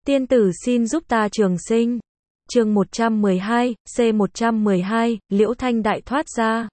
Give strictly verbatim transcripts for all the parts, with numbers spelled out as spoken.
Tiên tử xin giúp ta trường sinh. Chương một trăm mười hai, C một trăm mười hai, Liễu Thanh đại thoát ra.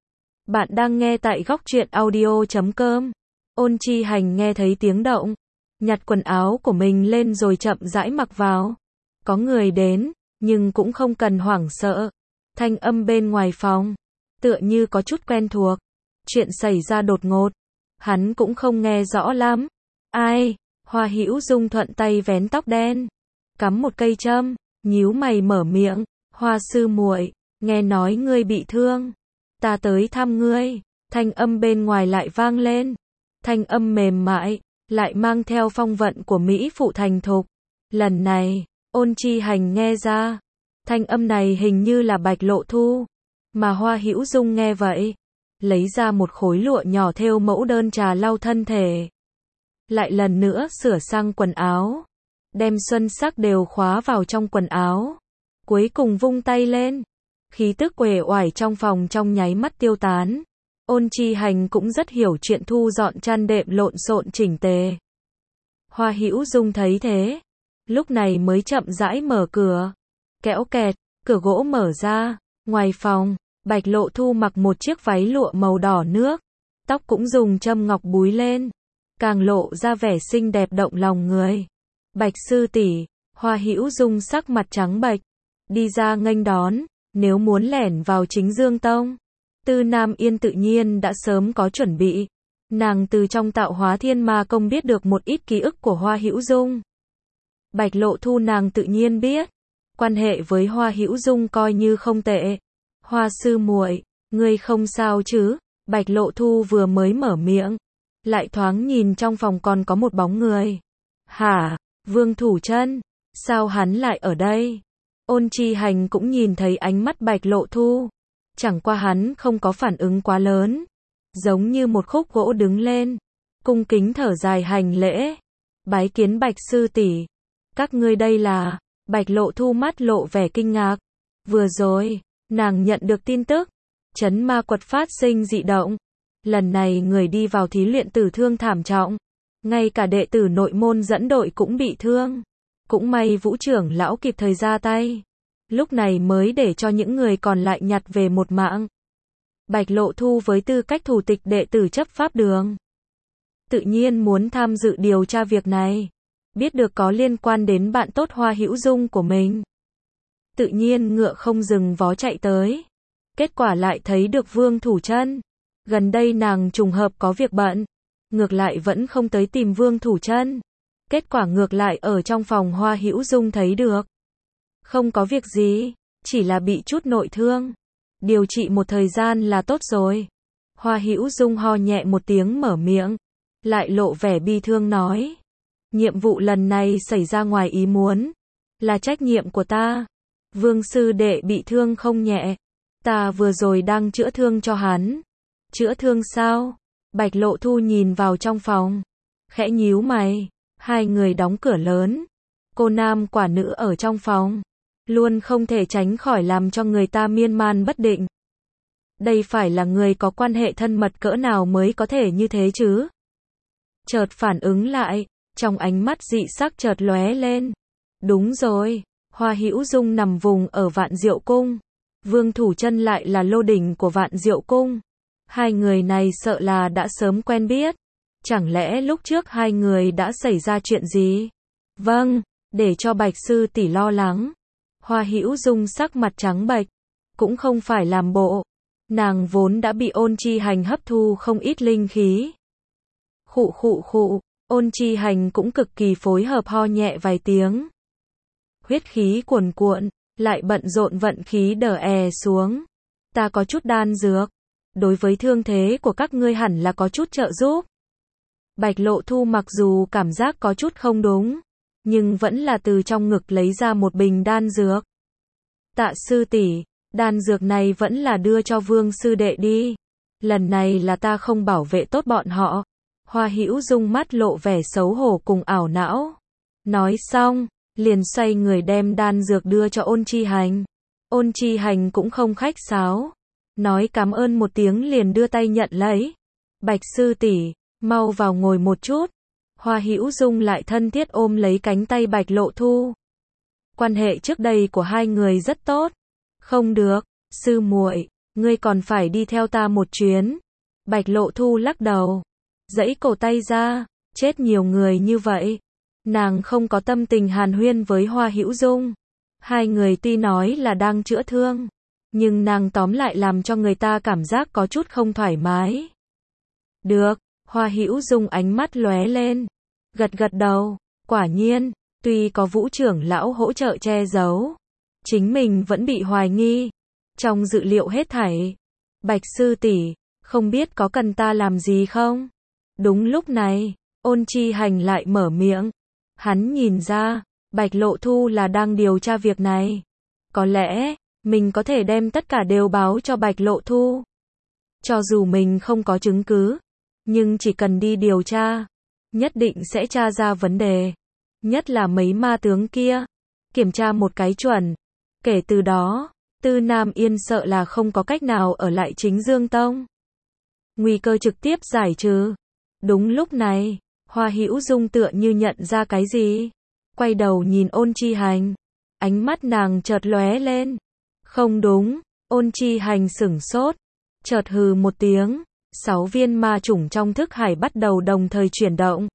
Bạn đang nghe tại góc truyện audio chấm com. Ôn Chi Hành nghe thấy tiếng động, nhặt quần áo của mình lên rồi chậm rãi mặc vào. Có người đến, nhưng cũng không cần hoảng sợ. Thanh âm bên ngoài phòng, tựa như có chút quen thuộc. Chuyện xảy ra đột ngột, hắn cũng không nghe rõ lắm. Ai? Hoa Hữu Dung thuận tay vén tóc đen, cắm một cây châm, nhíu mày mở miệng, "Hoa sư muội, nghe nói ngươi bị thương, ta tới thăm ngươi." Thanh âm bên ngoài lại vang lên, thanh âm mềm mại, lại mang theo phong vận của mỹ phụ thành thục. Lần này, Ôn Chi Hành nghe ra, thanh âm này hình như là Bạch Lộ Thu, mà Hoa Hữu Dung nghe vậy, lấy ra một khối lụa nhỏ thêu mẫu đơn trà lau thân thể, lại lần nữa sửa sang quần áo, đem xuân sắc đều khóa vào trong quần áo, cuối cùng vung tay lên, khí tức uể oải trong phòng trong nháy mắt tiêu tán. Ôn Chi Hành cũng rất hiểu chuyện thu dọn chăn đệm lộn xộn chỉnh tề. Hoa Hữu Dung thấy thế, lúc này mới chậm rãi mở cửa, kéo kẹt, cửa gỗ mở ra, ngoài phòng, Bạch Lộ Thu mặc một chiếc váy lụa màu đỏ nước, tóc cũng dùng châm ngọc búi lên, càng lộ ra vẻ xinh đẹp động lòng người. "Bạch sư tỷ." Hoa Hữu Dung sắc mặt trắng bệch, đi ra nghênh đón. Nếu muốn lẻn vào Chính Dương Tông, Tư Nam Yên tự nhiên đã sớm có chuẩn bị. Nàng từ trong Tạo Hóa Thiên Ma Công biết được một ít ký ức của Hoa Hữu Dung. Bạch Lộ Thu nàng tự nhiên biết, quan hệ với Hoa Hữu Dung coi như không tệ. "Hoa sư muội, ngươi không sao chứ?" Bạch Lộ Thu vừa mới mở miệng, lại thoáng nhìn trong phòng còn có một bóng người. "Hả? Vương Thủ Chân, sao hắn lại ở đây?" Ôn Chi Hành cũng nhìn thấy ánh mắt Bạch Lộ Thu, chẳng qua hắn không có phản ứng quá lớn, giống như một khúc gỗ đứng lên, cung kính thở dài hành lễ, "Bái kiến Bạch sư tỷ." "Các ngươi đây là?" Bạch Lộ Thu mắt lộ vẻ kinh ngạc. Vừa rồi, nàng nhận được tin tức, Trấn Ma Quật phát sinh dị động. Lần này người đi vào thí luyện tử thương thảm trọng, ngay cả đệ tử nội môn dẫn đội cũng bị thương. Cũng may Vũ trưởng lão kịp thời ra tay, lúc này mới để cho những người còn lại nhặt về một mạng. Bạch Lộ Thu với tư cách thủ tịch đệ tử chấp pháp đường, tự nhiên muốn tham dự điều tra việc này, biết được có liên quan đến bạn tốt Hoa Hữu Dung của mình, tự nhiên ngựa không dừng vó chạy tới. Kết quả lại thấy được Vương Thủ Chân. Gần đây nàng trùng hợp có việc bận, ngược lại vẫn không tới tìm Vương Thủ Chân. Kết quả ngược lại ở trong phòng Hoa Hữu Dung thấy được. "Không có việc gì, chỉ là bị chút nội thương, điều trị một thời gian là tốt rồi." Hoa Hữu Dung ho nhẹ một tiếng mở miệng, lại lộ vẻ bi thương nói, "Nhiệm vụ lần này xảy ra ngoài ý muốn, là trách nhiệm của ta. Vương sư đệ bị thương không nhẹ, ta vừa rồi đang chữa thương cho hắn." "Chữa thương sao?" Bạch Lộ Thu nhìn vào trong phòng, khẽ nhíu mày. Hai người đóng cửa lớn, cô nam quả nữ ở trong phòng, luôn không thể tránh khỏi làm cho người ta miên man bất định. Đây phải là người có quan hệ thân mật cỡ nào mới có thể như thế chứ? Chợt phản ứng lại, trong ánh mắt dị sắc chợt lóe lên. Đúng rồi, Hoa Hữu Dung nằm vùng ở Vạn Diệu Cung, Vương Thủ Chân lại là lô đỉnh của Vạn Diệu Cung. Hai người này sợ là đã sớm quen biết. Chẳng lẽ lúc trước hai người đã xảy ra chuyện gì? "Vâng, để cho Bạch sư tỷ lo lắng." Hoa Hữu Dung sắc mặt trắng bệch, cũng không phải làm bộ, nàng vốn đã bị Ôn Chi Hành hấp thu không ít linh khí. Khụ khụ khụ, Ôn Chi Hành cũng cực kỳ phối hợp ho nhẹ vài tiếng. Huyết khí cuồn cuộn, lại bận rộn vận khí đờ è xuống. "Ta có chút đan dược, đối với thương thế của các ngươi hẳn là có chút trợ giúp." Bạch Lộ Thu mặc dù cảm giác có chút không đúng, nhưng vẫn là từ trong ngực lấy ra một bình đan dược. "Tạ sư tỷ, đan dược này vẫn là đưa cho Vương sư đệ đi. Lần này là ta không bảo vệ tốt bọn họ." Hoa Hữu Dung mắt lộ vẻ xấu hổ cùng ảo não. Nói xong, liền xoay người đem đan dược đưa cho Ôn Chi Hành. Ôn Chi Hành cũng không khách sáo, nói cảm ơn một tiếng liền đưa tay nhận lấy. "Bạch sư tỷ, mau vào ngồi một chút." Hoa Hữu Dung lại thân thiết ôm lấy cánh tay Bạch Lộ Thu. Quan hệ trước đây của hai người rất tốt. Không được, sư muội, ngươi còn phải đi theo ta một chuyến. Bạch Lộ Thu lắc đầu, giãy cổ tay ra, chết nhiều người như vậy. Nàng không có tâm tình hàn huyên với Hoa Hữu Dung. Hai người tuy nói là đang chữa thương, nhưng nàng tóm lại làm cho người ta cảm giác có chút không thoải mái. Được, Hoa Hữu Dung ánh mắt lóe lên, gật gật đầu, quả nhiên, tuy có Vũ trưởng lão hỗ trợ che giấu, chính mình vẫn bị hoài nghi. Trong dự liệu hết thảy, Bạch sư tỷ, không biết có cần ta làm gì không? Đúng lúc này, Ôn Chi Hành lại mở miệng. Hắn nhìn ra, Bạch Lộ Thu là đang điều tra việc này. Có lẽ, mình có thể đem tất cả đều báo cho Bạch Lộ Thu. Cho dù mình không có chứng cứ, nhưng chỉ cần đi điều tra, nhất định sẽ tra ra vấn đề. Nhất là mấy ma tướng kia, kiểm tra một cái chuẩn. Kể từ đó, Tư Nam Yên sợ là không có cách nào ở lại Chính Dương Tông. Nguy cơ trực tiếp giải trừ. Đúng lúc này, Hoa Hữu Dung tựa như nhận ra cái gì, quay đầu nhìn Ôn Chi Hành, ánh mắt nàng chợt lóe lên. Không đúng, Ôn Chi Hành sửng sốt, chợt hừ một tiếng, sáu viên ma chủng trong thức hải bắt đầu đồng thời chuyển động,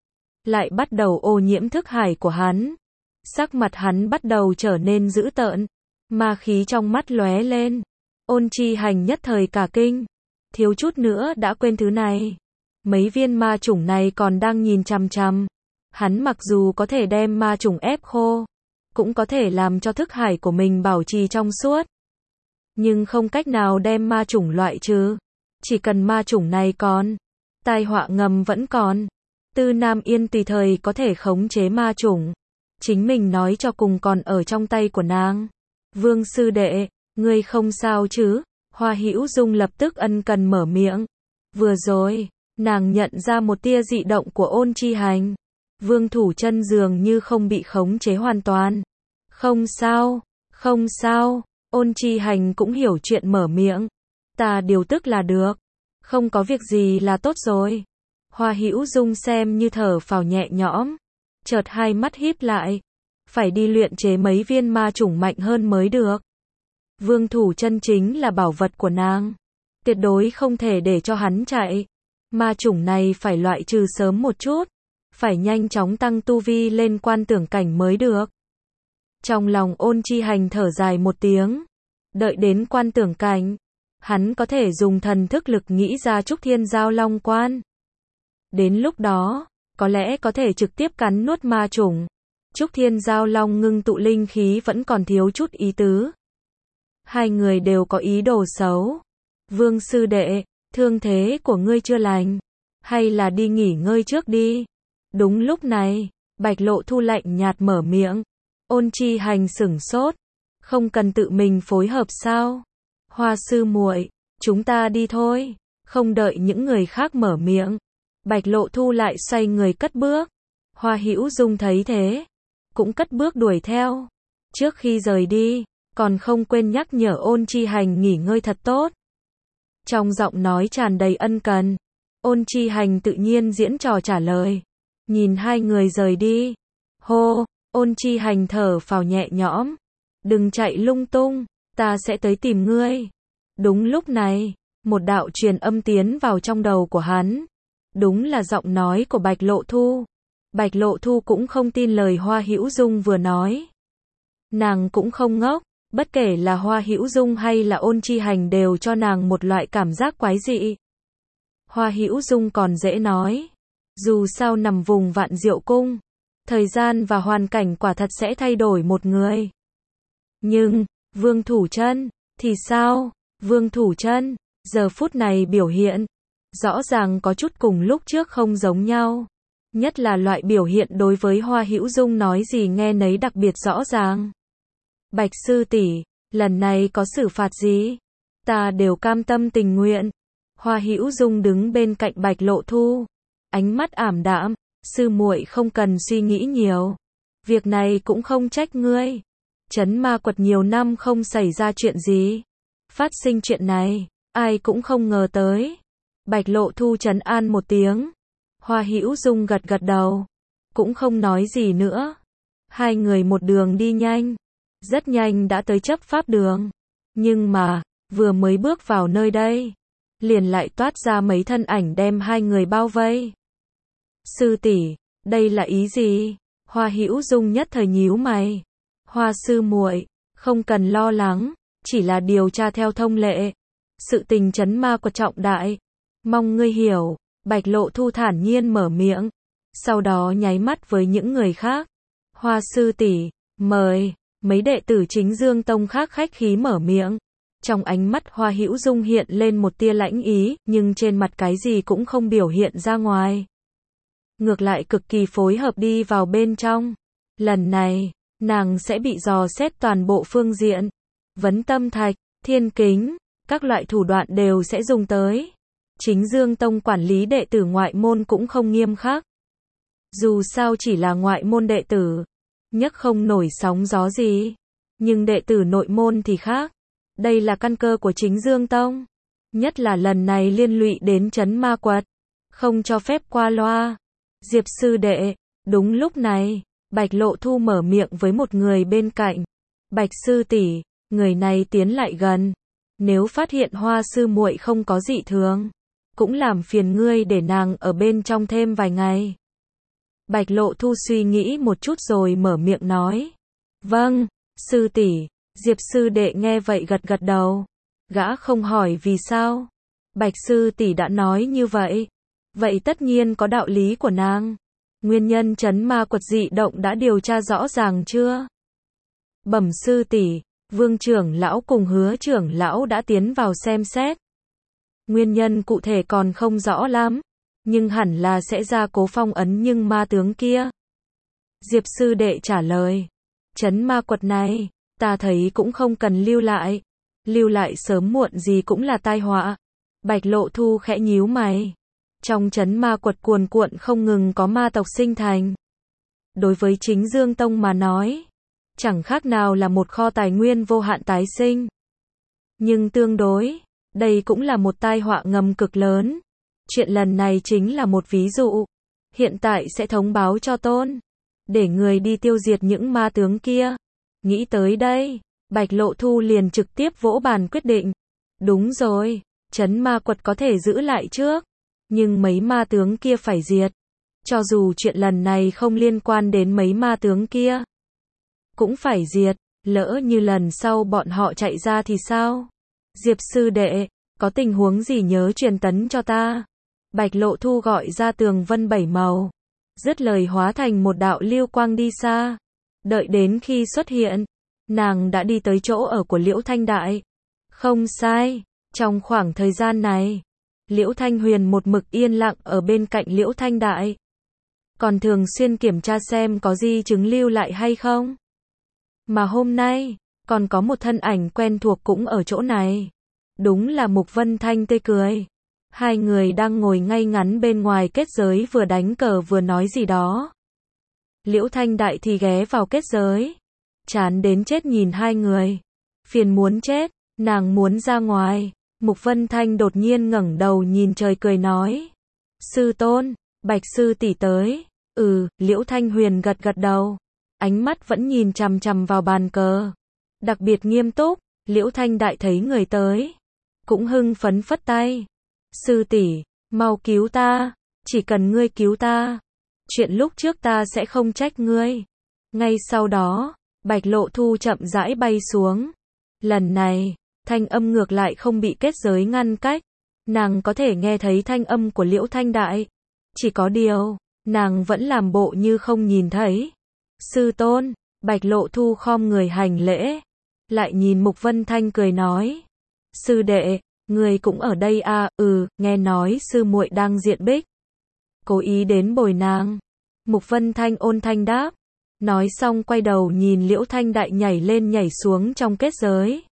lại bắt đầu ô nhiễm thức hải của hắn. Sắc mặt hắn bắt đầu trở nên dữ tợn, ma khí trong mắt lóe lên. Ôn Chi Hành nhất thời cả kinh, thiếu chút nữa đã quên thứ này. Mấy viên ma chủng này còn đang nhìn chằm chằm. Hắn mặc dù có thể đem ma chủng ép khô, cũng có thể làm cho thức hải của mình bảo trì trong suốt, nhưng không cách nào đem ma chủng loại trừ. Chỉ cần ma chủng này còn, tai họa ngầm vẫn còn. Tư Nam Yên tùy thời có thể khống chế ma chủng. Chính mình nói cho cùng còn ở trong tay của nàng. Vương sư đệ, ngươi không sao chứ? Hoa Hữu Dung lập tức ân cần mở miệng. Vừa rồi, nàng nhận ra một tia dị động của Ôn Chi Hành. Vương Thủ Chân dường như không bị khống chế hoàn toàn. Không sao, không sao. Ôn Chi Hành cũng hiểu chuyện mở miệng. Ta điều tức là được. Không có việc gì là tốt rồi. Hoa Hữu Dung xem như thở phào nhẹ nhõm. Chợt hai mắt híp lại. Phải đi luyện chế mấy viên ma chủng mạnh hơn mới được. Vương Thủ Chân chính là bảo vật của nàng. Tuyệt đối không thể để cho hắn chạy. Ma chủng này phải loại trừ sớm một chút. Phải nhanh chóng tăng tu vi lên quan tưởng cảnh mới được. Trong lòng Ôn Chi Hành thở dài một tiếng. Đợi đến quan tưởng cảnh, hắn có thể dùng thần thức lực nghĩ ra Trúc Thiên Giao Long Quan. Đến lúc đó, có lẽ có thể trực tiếp cắn nuốt ma chủng. Trúc Thiên Giao Long ngưng tụ linh khí vẫn còn thiếu chút ý tứ. Hai người đều có ý đồ xấu. Vương sư đệ, thương thế của ngươi chưa lành, hay là đi nghỉ ngơi trước đi. Đúng lúc này, Bạch Lộ Thu lạnh nhạt mở miệng. Ôn Chi Hành sửng sốt, không cần tự mình phối hợp sao? Hoa sư muội, chúng ta đi thôi. Không đợi những người khác mở miệng, Bạch Lộ Thu lại xoay người cất bước. Hoa Hữu Dung thấy thế, cũng cất bước đuổi theo. Trước khi rời đi, còn không quên nhắc nhở Ôn Chi Hành nghỉ ngơi thật tốt. Trong giọng nói tràn đầy ân cần, Ôn Chi Hành tự nhiên diễn trò trả lời. Nhìn hai người rời đi, hô, Ôn Chi Hành thở phào nhẹ nhõm. Đừng chạy lung tung, ta sẽ tới tìm ngươi. Đúng lúc này, một đạo truyền âm tiến vào trong đầu của hắn. Đúng là giọng nói của Bạch Lộ Thu. Bạch Lộ Thu cũng không tin lời Hoa Hữu Dung vừa nói. Nàng cũng không ngốc, bất kể là Hoa Hữu Dung hay là Ôn Chi Hành đều cho nàng một loại cảm giác quái dị. Hoa Hữu Dung còn dễ nói, dù sao nằm vùng Vạn Diệu Cung, thời gian và hoàn cảnh quả thật sẽ thay đổi một người. Nhưng, Vương Thủ Chân thì sao? Vương Thủ Chân giờ phút này biểu hiện rõ ràng có chút cùng lúc trước không giống nhau. Nhất là loại biểu hiện đối với Hoa Hữu Dung nói gì nghe nấy đặc biệt rõ ràng. Bạch sư tỷ, lần này có xử phạt gì? Ta đều cam tâm tình nguyện. Hoa Hữu Dung đứng bên cạnh Bạch Lộ Thu, ánh mắt ảm đạm. Sư muội không cần suy nghĩ nhiều. Việc này cũng không trách ngươi. Trấn Ma Quật nhiều năm không xảy ra chuyện gì. Phát sinh chuyện này, ai cũng không ngờ tới. Bạch Lộ Thu trấn an một tiếng. Hoa Hữu Dung gật gật đầu, cũng không nói gì nữa. Hai người một đường đi nhanh, rất nhanh đã tới chấp pháp đường. Nhưng mà, vừa mới bước vào nơi đây, liền lại toát ra mấy thân ảnh đem hai người bao vây. Sư tỷ, đây là ý gì? Hoa Hữu Dung nhất thời nhíu mày. Hoa sư muội, không cần lo lắng, chỉ là điều tra theo thông lệ. Sự tình trấn ma quật trọng đại, mong ngươi hiểu. Bạch Lộ Thu thản nhiên mở miệng, sau đó nháy mắt với những người khác. Hoa sư tỷ, mời. Mấy đệ tử Chính Dương Tông khác khách khí mở miệng. Trong ánh mắt Hoa Hữu Dung hiện lên một tia lãnh ý, nhưng trên mặt cái gì cũng không biểu hiện ra ngoài. Ngược lại cực kỳ phối hợp đi vào bên trong. Lần này, nàng sẽ bị dò xét toàn bộ phương diện. Vấn tâm thạch, thiên kính, các loại thủ đoạn đều sẽ dùng tới. Chính Dương Tông quản lý đệ tử ngoại môn cũng không nghiêm khắc. Dù sao chỉ là ngoại môn đệ tử, nhấc không nổi sóng gió gì. Nhưng đệ tử nội môn thì khác. Đây là căn cơ của Chính Dương Tông. Nhất là lần này liên lụy đến trấn ma quật. Không cho phép qua loa. Diệp sư đệ, đúng lúc này, Bạch Lộ Thu mở miệng với một người bên cạnh. Bạch sư tỷ, người này tiến lại gần. Nếu phát hiện Hoa sư muội không có dị thường, cũng làm phiền ngươi để nàng ở bên trong thêm vài ngày. Bạch Lộ Thu suy nghĩ một chút rồi mở miệng nói. Vâng, sư tỷ. Diệp sư đệ nghe vậy gật gật đầu. Gã không hỏi vì sao. Bạch sư tỷ đã nói như vậy. Vậy tất nhiên có đạo lý của nàng. Nguyên nhân trấn ma quật dị động đã điều tra rõ ràng chưa? Bẩm sư tỷ, Vương trưởng lão cùng Hứa trưởng lão đã tiến vào xem xét. Nguyên nhân cụ thể còn không rõ lắm, nhưng hẳn là sẽ ra cố phong ấn nhưng ma tướng kia. Diệp sư đệ trả lời. Trấn ma quật này, ta thấy cũng không cần lưu lại. Lưu lại sớm muộn gì cũng là tai họa. Bạch Lộ Thu khẽ nhíu mày. Trong trấn ma quật cuồn cuộn không ngừng có ma tộc sinh thành. Đối với Chính Dương Tông mà nói, chẳng khác nào là một kho tài nguyên vô hạn tái sinh. Nhưng tương đối, đây cũng là một tai họa ngầm cực lớn. Chuyện lần này chính là một ví dụ. Hiện tại sẽ thông báo cho Tôn, để người đi tiêu diệt những ma tướng kia. Nghĩ tới đây, Bạch Lộ Thu liền trực tiếp vỗ bàn quyết định. Đúng rồi, trấn ma quật có thể giữ lại trước, nhưng mấy ma tướng kia phải diệt. Cho dù chuyện lần này không liên quan đến mấy ma tướng kia, cũng phải diệt. Lỡ như lần sau bọn họ chạy ra thì sao? Diệp sư đệ, có tình huống gì nhớ truyền tấn cho ta. Bạch Lộ Thu gọi ra tường vân bảy màu, dứt lời hóa thành một đạo lưu quang đi xa. Đợi đến khi xuất hiện, nàng đã đi tới chỗ ở của Liễu Thanh Đại. Không sai, trong khoảng thời gian này, Liễu Thanh Huyền một mực yên lặng ở bên cạnh Liễu Thanh Đại. Còn thường xuyên kiểm tra xem có di chứng lưu lại hay không. Mà hôm nay, còn có một thân ảnh quen thuộc cũng ở chỗ này. Đúng là Mục Vân Thanh tươi cười. Hai người đang ngồi ngay ngắn bên ngoài kết giới vừa đánh cờ vừa nói gì đó. Liễu Thanh Đại thì ghé vào kết giới. Chán đến chết nhìn hai người. Phiền muốn chết, nàng muốn ra ngoài. Mục Vân Thanh đột nhiên ngẩng đầu nhìn trời cười nói. Sư tôn, Bạch sư tỷ tới. Ừ, Liễu Thanh Huyền gật gật đầu. Ánh mắt vẫn nhìn chằm chằm vào bàn cờ. Đặc biệt nghiêm túc, Liễu Thanh Đại thấy người tới, cũng hưng phấn phất tay. Sư tỷ, mau cứu ta, chỉ cần ngươi cứu ta, chuyện lúc trước ta sẽ không trách ngươi. Ngay sau đó, Bạch Lộ Thu chậm rãi bay xuống. Lần này, thanh âm ngược lại không bị kết giới ngăn cách. Nàng có thể nghe thấy thanh âm của Liễu Thanh Đại. Chỉ có điều, nàng vẫn làm bộ như không nhìn thấy. Sư tôn, Bạch Lộ Thu khom người hành lễ. Lại nhìn Mục Vân Thanh cười nói. Sư đệ, người cũng ở đây à? Ừ, nghe nói sư muội đang diện bích. Cố ý đến bồi nàng. Mục Vân Thanh ôn thanh đáp. Nói xong quay đầu nhìn Liễu Thanh Đại nhảy lên nhảy xuống trong kết giới.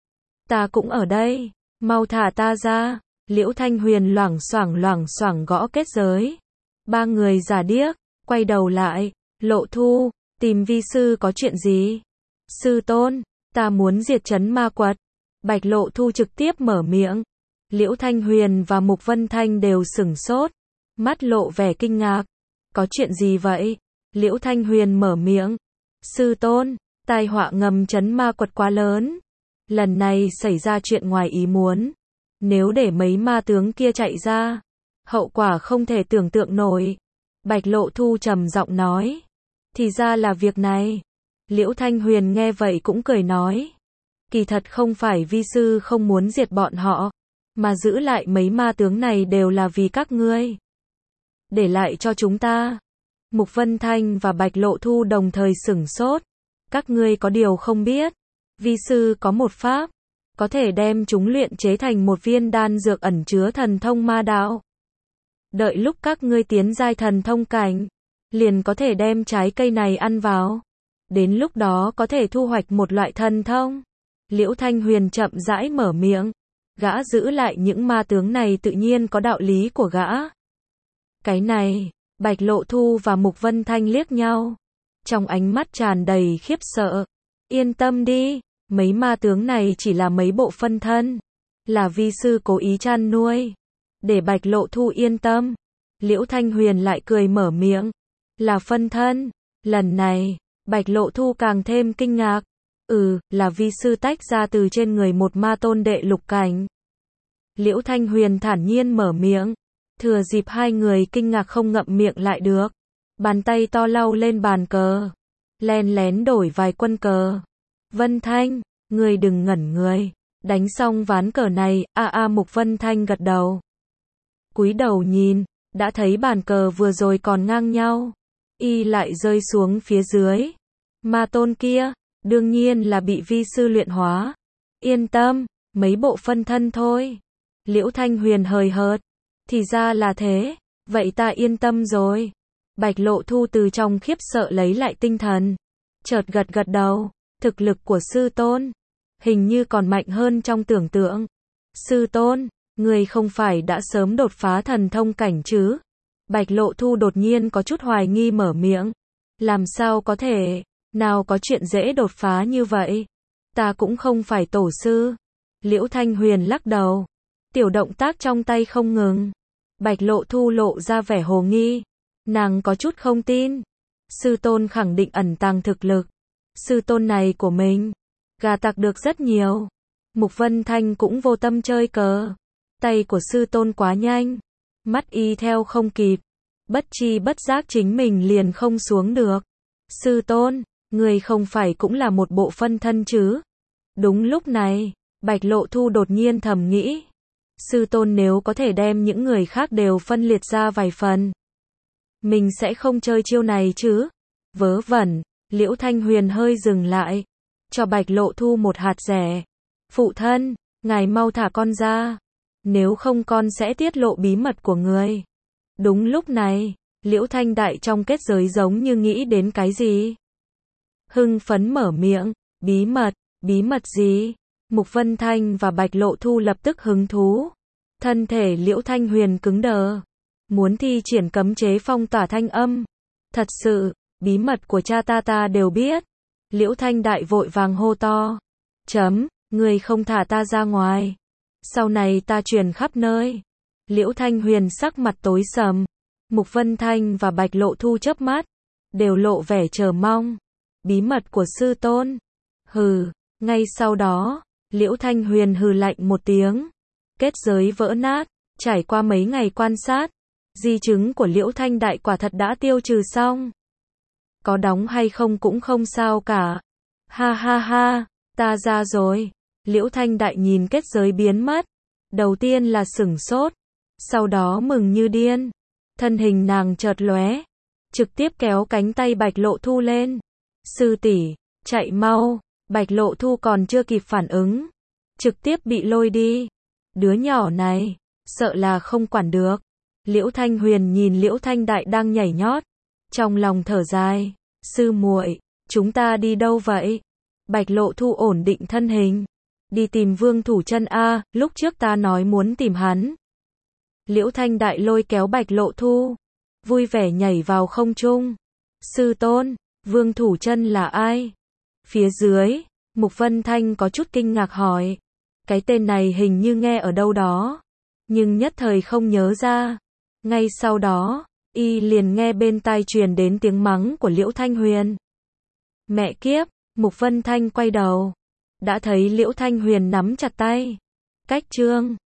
Ta cũng ở đây, mau thả ta ra. Liễu Thanh Huyền loảng xoảng loảng xoảng gõ kết giới. Ba người giả điếc, quay đầu lại. Lộ Thu, tìm vi sư có chuyện gì? Sư tôn, ta muốn diệt trấn ma quật. Bạch Lộ Thu trực tiếp mở miệng. Liễu Thanh Huyền và Mục Vân Thanh đều sửng sốt. mắt lộ vẻ kinh ngạc. Có chuyện gì vậy? Liễu Thanh Huyền mở miệng. Sư tôn, tai họa ngầm trấn ma quật quá lớn. Lần này xảy ra chuyện ngoài ý muốn. Nếu để mấy ma tướng kia chạy ra, hậu quả không thể tưởng tượng nổi. Bạch Lộ Thu trầm giọng nói. Thì ra là việc này. Liễu Thanh Huyền nghe vậy cũng cười nói. Kỳ thật không phải vi sư không muốn diệt bọn họ, mà giữ lại mấy ma tướng này đều là vì các ngươi. Để lại cho chúng ta. Mục Vân Thanh và Bạch Lộ Thu đồng thời sửng sốt. Các ngươi có điều không biết. Vi sư có một pháp, có thể đem chúng luyện chế thành một viên đan dược ẩn chứa thần thông ma đạo. Đợi lúc các ngươi tiến giai thần thông cảnh, liền có thể đem trái cây này ăn vào. Đến lúc đó có thể thu hoạch một loại thần thông. Liễu Thanh Huyền chậm rãi mở miệng. Gã giữ lại những ma tướng này tự nhiên có đạo lý của gã. Cái này, Bạch Lộ Thu và Mục Vân Thanh liếc nhau. Trong ánh mắt tràn đầy khiếp sợ. Yên tâm đi, mấy ma tướng này chỉ là mấy bộ phân thân. Là vi sư cố ý chăn nuôi. Để Bạch Lộ Thu yên tâm. Liễu Thanh Huyền lại cười mở miệng. Là phân thân. Lần này, Bạch Lộ Thu càng thêm kinh ngạc. Ừ, là vi sư tách ra từ trên người một ma tôn đệ lục cảnh. Liễu Thanh Huyền thản nhiên mở miệng. Thừa dịp hai người kinh ngạc không ngậm miệng lại được. Bàn tay to lau lên bàn cờ. Len lén đổi vài quân cờ. Vân Thanh, ngươi đừng ngẩn người. Đánh xong ván cờ này, a a Mục Vân Thanh gật đầu. Cúi đầu nhìn, đã thấy bàn cờ vừa rồi còn ngang nhau. Y lại rơi xuống phía dưới. Ma tôn kia, đương nhiên là bị vi sư luyện hóa. Yên tâm, mấy bộ phân thân thôi. Liễu Thanh Huyền hời hợt. Thì ra là thế, vậy ta yên tâm rồi. Bạch Lộ Thu từ trong khiếp sợ lấy lại tinh thần. Chợt gật gật đầu, thực lực của sư tôn, hình như còn mạnh hơn trong tưởng tượng. Sư tôn, người không phải đã sớm đột phá thần thông cảnh chứ? Bạch Lộ Thu đột nhiên có chút hoài nghi mở miệng. Làm sao có thể, nào có chuyện dễ đột phá như vậy? Ta cũng không phải tổ sư. Liễu Thanh Huyền lắc đầu. Tiểu động tác trong tay không ngừng. Bạch Lộ Thu lộ ra vẻ hồ nghi. Nàng có chút không tin. Sư tôn khẳng định ẩn tàng thực lực. Sư tôn này của mình, gà tặc được rất nhiều. Mục Vân Thanh cũng vô tâm chơi cờ. Tay của sư tôn quá nhanh. Mắt y theo không kịp. Bất chi bất giác chính mình liền không xuống được. Sư tôn, người không phải cũng là một bộ phân thân chứ? Đúng lúc này, Bạch Lộ Thu đột nhiên thầm nghĩ. Sư tôn nếu có thể đem những người khác đều phân liệt ra vài phần, mình sẽ không chơi chiêu này chứ? Vớ vẩn. Liễu Thanh Huyền hơi dừng lại. Cho Bạch Lộ Thu một hạt rẻ. Phụ thân, ngài mau thả con ra. Nếu không con sẽ tiết lộ bí mật của người. Đúng lúc này, Liễu Thanh Đại trong kết giới giống như nghĩ đến cái gì. Hưng phấn mở miệng. Bí mật, bí mật gì? Mục Vân Thanh và Bạch Lộ Thu lập tức hứng thú. Thân thể Liễu Thanh Huyền cứng đờ. Muốn thi triển cấm chế phong tỏa thanh âm. Thật sự, bí mật của cha ta ta đều biết. Liễu Thanh Đại vội vàng hô to. Chấm, người không thả ta ra ngoài. Sau này ta truyền khắp nơi. Liễu Thanh Huyền sắc mặt tối sầm. Mục Vân Thanh và Bạch Lộ Thu chớp mắt. Đều lộ vẻ chờ mong. Bí mật của sư tôn. Hừ, ngay sau đó, Liễu Thanh Huyền hừ lạnh một tiếng. Kết giới vỡ nát. Trải qua mấy ngày quan sát, di chứng của Liễu Thanh Đại quả thật đã tiêu trừ xong. Có đóng hay không cũng không sao cả. Ha ha ha, ta ra rồi. Liễu Thanh Đại nhìn kết giới biến mất. Đầu tiên là sửng sốt. Sau đó mừng như điên. Thân hình nàng chợt lóe. Trực tiếp kéo cánh tay Bạch Lộ Thu lên. Sư tỷ, chạy mau. Bạch Lộ Thu còn chưa kịp phản ứng. Trực tiếp bị lôi đi. Đứa nhỏ này, sợ là không quản được. Liễu Thanh Huyền nhìn Liễu Thanh Đại đang nhảy nhót. Trong lòng thở dài. Sư muội, chúng ta đi đâu vậy? Bạch Lộ Thu ổn định thân hình. Đi tìm Vương Thủ Chân a, lúc trước ta nói muốn tìm hắn. Liễu Thanh Đại lôi kéo Bạch Lộ Thu. Vui vẻ nhảy vào không trung. Sư tôn, Vương Thủ Chân là ai? Phía dưới, Mục Vân Thanh có chút kinh ngạc hỏi. Cái tên này hình như nghe ở đâu đó. Nhưng nhất thời không nhớ ra. Ngay sau đó, y liền nghe bên tai truyền đến tiếng mắng của Liễu Thanh Huyền. Mẹ kiếp, Mục Vân Thanh quay đầu, đã thấy Liễu Thanh Huyền nắm chặt tay. Cách Trương